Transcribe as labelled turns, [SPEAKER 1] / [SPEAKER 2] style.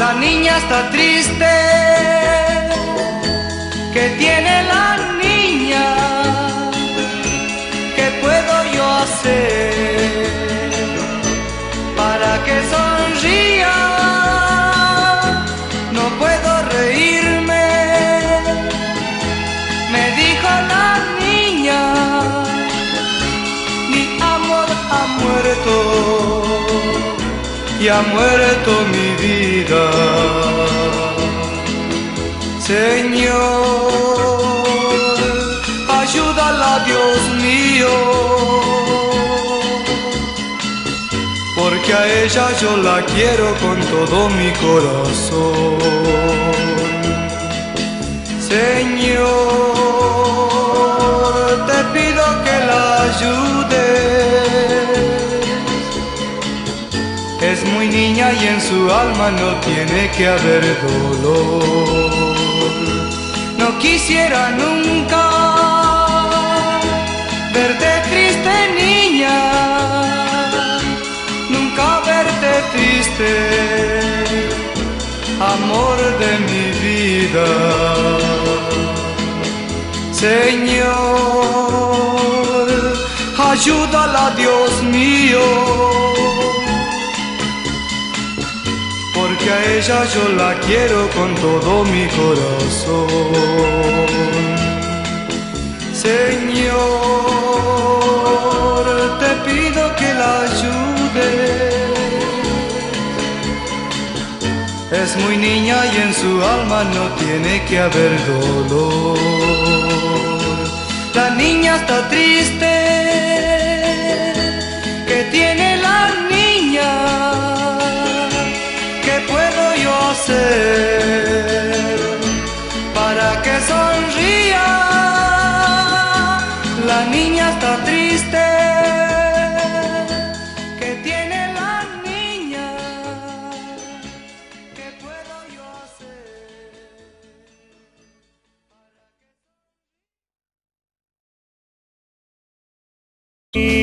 [SPEAKER 1] La niña está triste. ¿Qué tiene la niña? ¿Qué puedo yo hacer para que sonría? No puedo reírme, me dijo la niña. Mi amor ha muerto y ha muerto mi vida. Señor, ayúdala, Dios mío, porque a ella yo la quiero con todo mi corazón. Señor, te pido que la ayudes. Es muy niña y en su alma no tiene que haber dolor. No quisiera nunca verte triste, niña, nunca verte triste, amor de mi vida. Señor, ayúdala, Dios mío, porque a ella yo la quiero con todo mi corazón. Señor, te pido que la ayudes. Es muy niña y en su alma no tiene que haber dolor. La niña está triste. ¿Qué tiene la niña? ¿Qué puedo yo hacer para que sonría? La niña está triste. ¿Qué tiene la niña? ¿Qué puedo yo hacer?